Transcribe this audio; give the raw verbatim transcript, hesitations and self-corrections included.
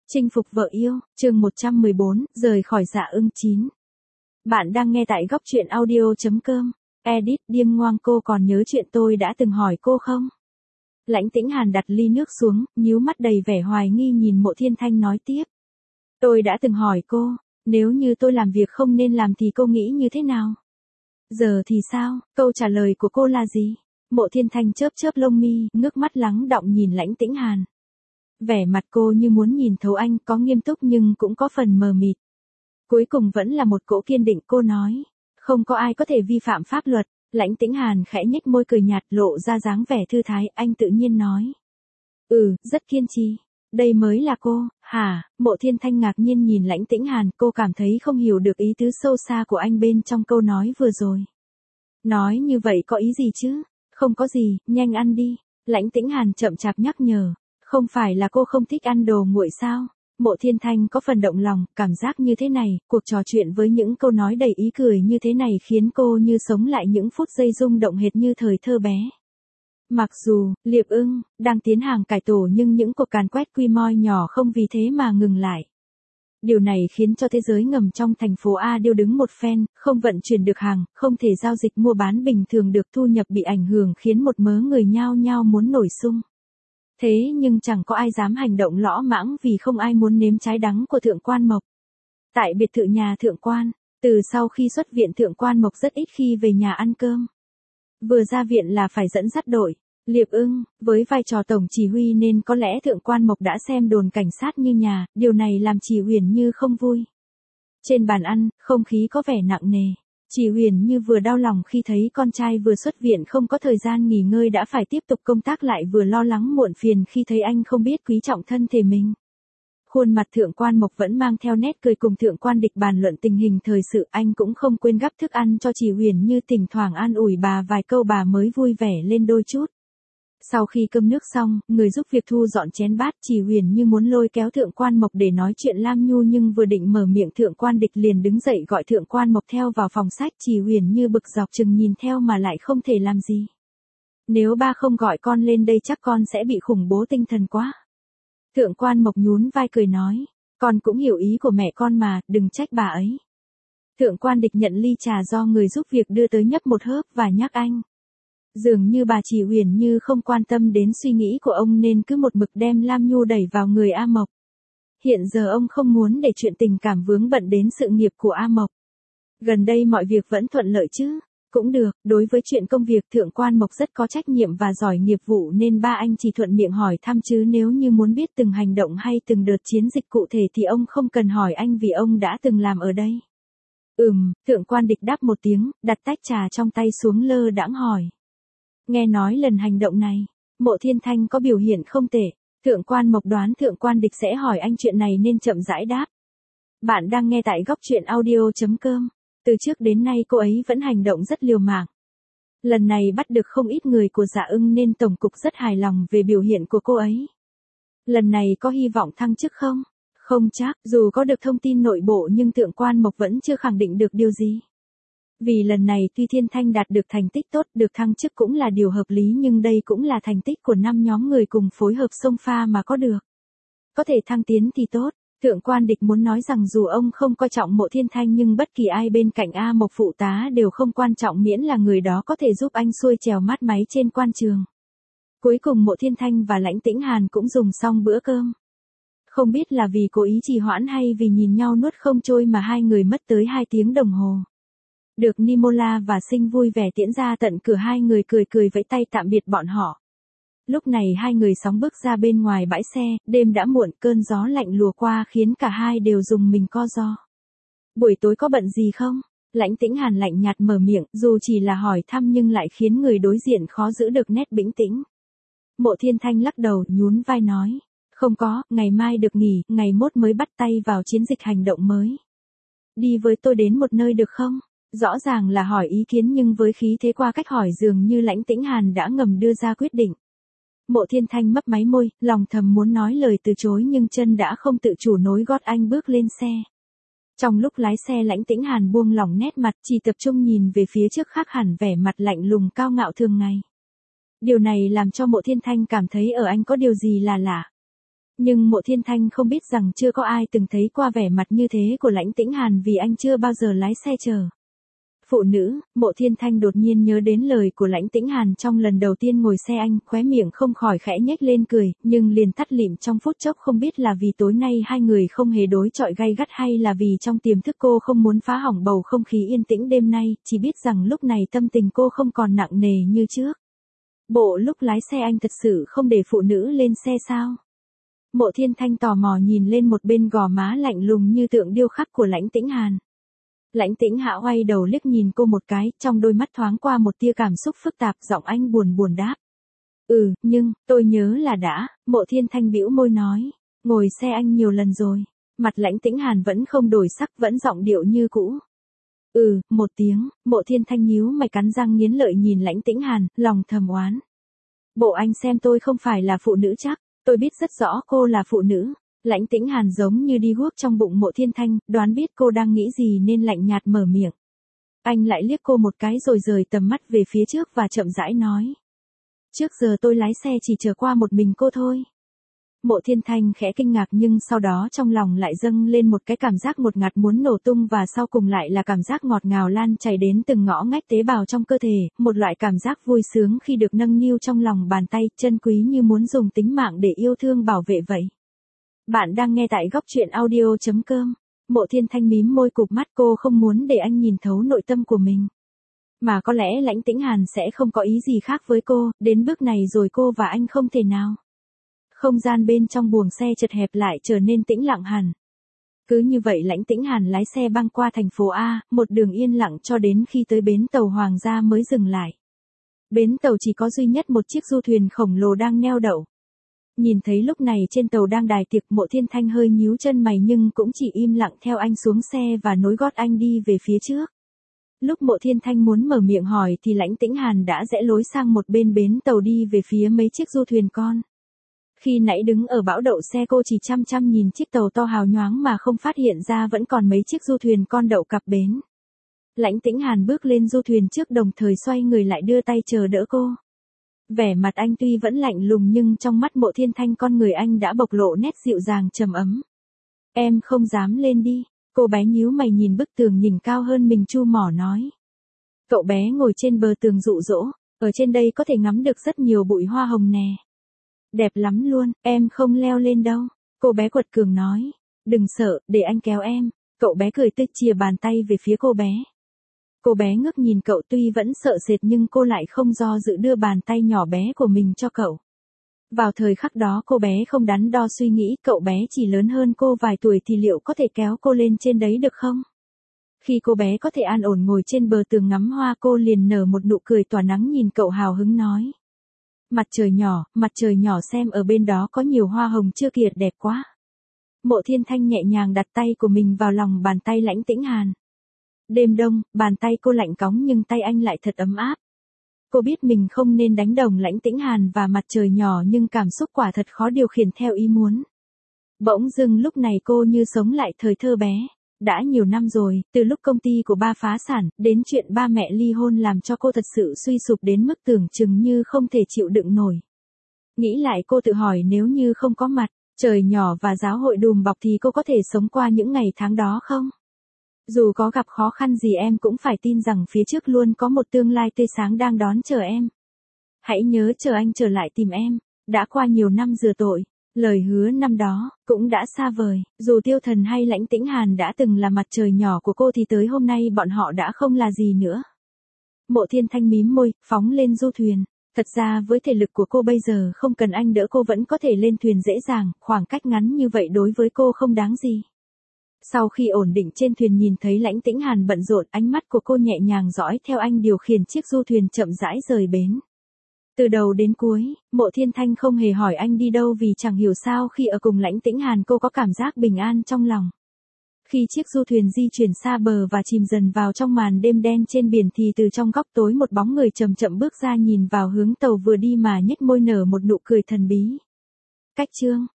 Chinh phục vợ yêu, chương một trăm mười bốn, rời khỏi Dạ Ưng chín. Bạn đang nghe tại góc truyện audio chấm com. Edit điên ngoang, cô còn nhớ chuyện tôi đã từng hỏi cô không? Lãnh Tĩnh Hàn đặt ly nước xuống, nhíu mắt đầy vẻ hoài nghi nhìn Mộ Thiên Thanh nói tiếp. Tôi đã từng hỏi cô, nếu như tôi làm việc không nên làm thì cô nghĩ như thế nào? Giờ thì sao, câu trả lời của cô là gì? Mộ Thiên Thanh chớp chớp lông mi, ngước mắt lắng đọng nhìn Lãnh Tĩnh Hàn. Vẻ mặt cô như muốn nhìn thấu anh, có nghiêm túc nhưng cũng có phần mờ mịt. Cuối cùng vẫn là một cỗ kiên định, cô nói. Không có ai có thể vi phạm pháp luật. Lãnh Tĩnh Hàn khẽ nhếch môi cười nhạt, lộ ra dáng vẻ thư thái, anh tự nhiên nói. Ừ, rất kiên trì. Đây mới là cô, hả? Mộ Thiên Thanh ngạc nhiên nhìn Lãnh Tĩnh Hàn, cô cảm thấy không hiểu được ý tứ sâu xa của anh bên trong câu nói vừa rồi. Nói như vậy có ý gì chứ? Không có gì, nhanh ăn đi. Lãnh Tĩnh Hàn chậm chạp nhắc nhở. Không phải là cô không thích ăn đồ nguội sao? Mộ Thiên Thanh có phần động lòng, cảm giác như thế này, cuộc trò chuyện với những câu nói đầy ý cười như thế này khiến cô như sống lại những phút giây rung động hệt như thời thơ bé. Mặc dù, Liệp Ưng, đang tiến hành cải tổ nhưng những cuộc càn quét quy mô nhỏ không vì thế mà ngừng lại. Điều này khiến cho thế giới ngầm trong thành phố A điêu đứng một phen, không vận chuyển được hàng, không thể giao dịch mua bán bình thường được, thu nhập bị ảnh hưởng khiến một mớ người nhao nhao muốn nổi xung. Thế nhưng chẳng có ai dám hành động lõ mãng vì không ai muốn nếm trái đắng của Thượng Quan Mộc. Tại biệt thự nhà Thượng Quan, từ sau khi xuất viện Thượng Quan Mộc rất ít khi về nhà ăn cơm. Vừa ra viện là phải dẫn dắt đội. Liệp Ưng, với vai trò tổng chỉ huy nên có lẽ Thượng Quan Mộc đã xem đồn cảnh sát như nhà, điều này làm Chỉ Huyền Như không vui. Trên bàn ăn, không khí có vẻ nặng nề. Chỉ Huyền Như vừa đau lòng khi thấy con trai vừa xuất viện không có thời gian nghỉ ngơi đã phải tiếp tục công tác, lại vừa lo lắng muộn phiền khi thấy anh không biết quý trọng thân thể mình. Khuôn mặt Thượng Quan Mộc vẫn mang theo nét cười, cùng Thượng Quan Địch bàn luận tình hình thời sự, anh cũng không quên gắp thức ăn cho Chỉ Huyền Như, thỉnh thoảng an ủi bà vài câu, bà mới vui vẻ lên đôi chút. Sau khi cơm nước xong, người giúp việc thu dọn chén bát, Chỉ Huyền Như muốn lôi kéo Thượng Quan Mộc để nói chuyện Lam Nhu nhưng vừa định mở miệng Thượng Quan Địch liền đứng dậy gọi Thượng Quan Mộc theo vào phòng sách. Chỉ Huyền Như bực dọc chừng nhìn theo mà lại không thể làm gì. Nếu ba không gọi con lên đây chắc con sẽ bị khủng bố tinh thần quá. Thượng Quan Mộc nhún vai cười nói, con cũng hiểu ý của mẹ con mà, đừng trách bà ấy. Thượng Quan Địch nhận ly trà do người giúp việc đưa tới nhấp một hớp và nhắc anh. Dường như bà Chỉ Huyền Như không quan tâm đến suy nghĩ của ông nên cứ một mực đem Lam Nhu đẩy vào người A Mộc. Hiện giờ ông không muốn để chuyện tình cảm vướng bận đến sự nghiệp của A Mộc. Gần đây mọi việc vẫn thuận lợi chứ? Cũng được, đối với chuyện công việc Thượng Quan Mộc rất có trách nhiệm và giỏi nghiệp vụ nên ba anh chỉ thuận miệng hỏi thăm, chứ nếu như muốn biết từng hành động hay từng đợt chiến dịch cụ thể thì ông không cần hỏi anh vì ông đã từng làm ở đây. Ừm, Thượng Quan Địch đáp một tiếng, đặt tách trà trong tay xuống lơ đãng hỏi. Nghe nói lần hành động này, Mộ Thiên Thanh có biểu hiện không tệ. Thượng Quan Mộc đoán Thượng Quan Địch sẽ hỏi anh chuyện này nên chậm rãi đáp. Bạn đang nghe tại góc truyện audio chấm com. Từ trước đến nay cô ấy vẫn hành động rất liều mạng. Lần này bắt được không ít người của Dạ Ưng nên Tổng cục rất hài lòng về biểu hiện của cô ấy. Lần này có hy vọng thăng chức không? Không chắc, dù có được thông tin nội bộ nhưng Thượng Quan Mộc vẫn chưa khẳng định được điều gì. Vì lần này tuy Thiên Thanh đạt được thành tích tốt, được thăng chức cũng là điều hợp lý, nhưng đây cũng là thành tích của năm nhóm người cùng phối hợp xông pha mà có được. Có thể thăng tiến thì tốt. Thượng Quan Địch muốn nói rằng dù ông không coi trọng Mộ Thiên Thanh nhưng bất kỳ ai bên cạnh A Mộc phụ tá đều không quan trọng miễn là người đó có thể giúp anh xuôi chèo mát máy trên quan trường. Cuối cùng Mộ Thiên Thanh và Lãnh Tĩnh Hàn cũng dùng xong bữa cơm. Không biết là vì cố ý trì hoãn hay vì nhìn nhau nuốt không trôi mà hai người mất tới hai tiếng đồng hồ. Được Nimola và Sinh vui vẻ tiễn ra tận cửa, hai người cười cười vẫy tay tạm biệt bọn họ. Lúc này hai người sóng bước ra bên ngoài bãi xe, đêm đã muộn, cơn gió lạnh lùa qua khiến cả hai đều dùng mình co ro. Buổi tối có bận gì không? Lãnh Tĩnh Hàn lạnh nhạt mở miệng, dù chỉ là hỏi thăm nhưng lại khiến người đối diện khó giữ được nét bình tĩnh. Mộ Thiên Thanh lắc đầu, nhún vai nói. Không có, ngày mai được nghỉ, ngày mốt mới bắt tay vào chiến dịch hành động mới. Đi với tôi đến một nơi được không? Rõ ràng là hỏi ý kiến nhưng với khí thế qua cách hỏi dường như Lãnh Tĩnh Hàn đã ngầm đưa ra quyết định. Mộ Thiên Thanh mấp máy môi, lòng thầm muốn nói lời từ chối nhưng chân đã không tự chủ nối gót anh bước lên xe. Trong lúc lái xe Lãnh Tĩnh Hàn buông lỏng nét mặt, chỉ tập trung nhìn về phía trước, khác hẳn vẻ mặt lạnh lùng cao ngạo thường ngày. Điều này làm cho Mộ Thiên Thanh cảm thấy ở anh có điều gì là lạ. Nhưng Mộ Thiên Thanh không biết rằng chưa có ai từng thấy qua vẻ mặt như thế của Lãnh Tĩnh Hàn vì anh chưa bao giờ lái xe chờ. Phụ nữ, Mộ Thiên Thanh đột nhiên nhớ đến lời của Lãnh Tĩnh Hàn trong lần đầu tiên ngồi xe anh, khóe miệng không khỏi khẽ nhếch lên cười, nhưng liền tắt lịm trong phút chốc, không biết là vì tối nay hai người không hề đối chọi gay gắt hay là vì trong tiềm thức cô không muốn phá hỏng bầu không khí yên tĩnh đêm nay, chỉ biết rằng lúc này tâm tình cô không còn nặng nề như trước. Bộ lúc lái xe anh thật sự không để phụ nữ lên xe sao? Mộ Thiên Thanh tò mò nhìn lên một bên gò má lạnh lùng như tượng điêu khắc của Lãnh Tĩnh Hàn. Lãnh Tĩnh Hạ quay đầu liếc nhìn cô một cái, trong đôi mắt thoáng qua một tia cảm xúc phức tạp, giọng anh buồn buồn đáp. Ừ, nhưng, tôi nhớ là đã, Mộ Thiên Thanh bĩu môi nói. Ngồi xe anh nhiều lần rồi. Mặt Lãnh Tĩnh Hàn vẫn không đổi sắc, vẫn giọng điệu như cũ. Ừ, một tiếng, Mộ Thiên Thanh nhíu mày cắn răng nghiến lợi nhìn Lãnh Tĩnh Hàn, lòng thầm oán. Bộ anh xem tôi không phải là phụ nữ chắc, tôi biết rất rõ cô là phụ nữ. Lãnh Tĩnh Hàn giống như đi guốc trong bụng Mộ Thiên Thanh, đoán biết cô đang nghĩ gì nên lạnh nhạt mở miệng. Anh lại liếc cô một cái rồi rời tầm mắt về phía trước và chậm rãi nói. Trước giờ tôi lái xe chỉ chở qua một mình cô thôi. Mộ Thiên Thanh khẽ kinh ngạc nhưng sau đó trong lòng lại dâng lên một cái cảm giác ngột ngạt muốn nổ tung và sau cùng lại là cảm giác ngọt ngào lan chảy đến từng ngõ ngách tế bào trong cơ thể, một loại cảm giác vui sướng khi được nâng niu trong lòng bàn tay, chân quý như muốn dùng tính mạng để yêu thương bảo vệ vậy. Bạn đang nghe tại góc truyện audio chấm com. Mộ Thiên Thanh mím môi cụp mắt, cô không muốn để anh nhìn thấu nội tâm của mình. Mà có lẽ Lãnh Tĩnh Hàn sẽ không có ý gì khác với cô, đến bước này rồi cô và anh không thể nào. Không gian bên trong buồng xe chật hẹp lại trở nên tĩnh lặng hẳn. Cứ như vậy Lãnh Tĩnh Hàn lái xe băng qua thành phố A, một đường yên lặng cho đến khi tới bến tàu Hoàng gia mới dừng lại. Bến tàu chỉ có duy nhất một chiếc du thuyền khổng lồ đang neo đậu. Nhìn thấy lúc này trên tàu đang đài tiệc, Mộ Thiên Thanh hơi nhíu chân mày nhưng cũng chỉ im lặng theo anh xuống xe và nối gót anh đi về phía trước. Lúc Mộ Thiên Thanh muốn mở miệng hỏi thì Lãnh Tĩnh Hàn đã rẽ lối sang một bên bến tàu đi về phía mấy chiếc du thuyền con. Khi nãy đứng ở bãi đậu xe cô chỉ chăm chăm nhìn chiếc tàu to hào nhoáng mà không phát hiện ra vẫn còn mấy chiếc du thuyền con đậu cặp bến. Lãnh Tĩnh Hàn bước lên du thuyền trước đồng thời xoay người lại đưa tay chờ đỡ cô. Vẻ mặt anh tuy vẫn lạnh lùng nhưng trong mắt Mộ Thiên Thanh con người anh đã bộc lộ nét dịu dàng trầm ấm. Em không dám lên đi, cô bé nhíu mày nhìn bức tường nhìn cao hơn mình chu mỏ nói. Cậu bé ngồi trên bờ tường dụ dỗ, ở trên đây có thể ngắm được rất nhiều bụi hoa hồng nè. Đẹp lắm luôn, em không leo lên đâu, cô bé quật cường nói. Đừng sợ, để anh kéo em, cậu bé cười tươi chìa bàn tay về phía cô bé. Cô bé ngước nhìn cậu tuy vẫn sợ sệt nhưng cô lại không do dự đưa bàn tay nhỏ bé của mình cho cậu. Vào thời khắc đó cô bé không đắn đo suy nghĩ cậu bé chỉ lớn hơn cô vài tuổi thì liệu có thể kéo cô lên trên đấy được không? Khi cô bé có thể an ổn ngồi trên bờ tường ngắm hoa cô liền nở một nụ cười tỏa nắng nhìn cậu hào hứng nói. Mặt trời nhỏ, mặt trời nhỏ xem ở bên đó có nhiều hoa hồng chưa kìa đẹp quá. Mộ Thiên Thanh nhẹ nhàng đặt tay của mình vào lòng bàn tay Lãnh Tĩnh Hàn. Đêm đông, bàn tay cô lạnh cóng nhưng tay anh lại thật ấm áp. Cô biết mình không nên đánh đồng Lãnh Tĩnh Hàn và mặt trời nhỏ nhưng cảm xúc quả thật khó điều khiển theo ý muốn. Bỗng dưng lúc này cô như sống lại thời thơ bé. Đã nhiều năm rồi, từ lúc công ty của ba phá sản, đến chuyện ba mẹ ly hôn làm cho cô thật sự suy sụp đến mức tưởng chừng như không thể chịu đựng nổi. Nghĩ lại cô tự hỏi nếu như không có mặt trời nhỏ và giáo hội đùm bọc thì cô có thể sống qua những ngày tháng đó không? Dù có gặp khó khăn gì em cũng phải tin rằng phía trước luôn có một tương lai tươi sáng đang đón chờ em. Hãy nhớ chờ anh trở lại tìm em. Đã qua nhiều năm rửa tội. Lời hứa năm đó, cũng đã xa vời, dù Tiêu Thần hay Lãnh Tĩnh Hàn đã từng là mặt trời nhỏ của cô thì tới hôm nay bọn họ đã không là gì nữa. Mộ Thiên Thanh mím môi, phóng lên du thuyền. Thật ra với thể lực của cô bây giờ không cần anh đỡ cô vẫn có thể lên thuyền dễ dàng, khoảng cách ngắn như vậy đối với cô không đáng gì. Sau khi ổn định trên thuyền nhìn thấy Lãnh Tĩnh Hàn bận rộn, ánh mắt của cô nhẹ nhàng dõi theo anh điều khiển chiếc du thuyền chậm rãi rời bến. Từ đầu đến cuối, Mộ Thiên Thanh không hề hỏi anh đi đâu vì chẳng hiểu sao khi ở cùng Lãnh Tĩnh Hàn cô có cảm giác bình an trong lòng. Khi chiếc du thuyền di chuyển xa bờ và chìm dần vào trong màn đêm đen trên biển thì từ trong góc tối một bóng người chậm chậm bước ra nhìn vào hướng tàu vừa đi mà nhếch môi nở một nụ cười thần bí. Cách chương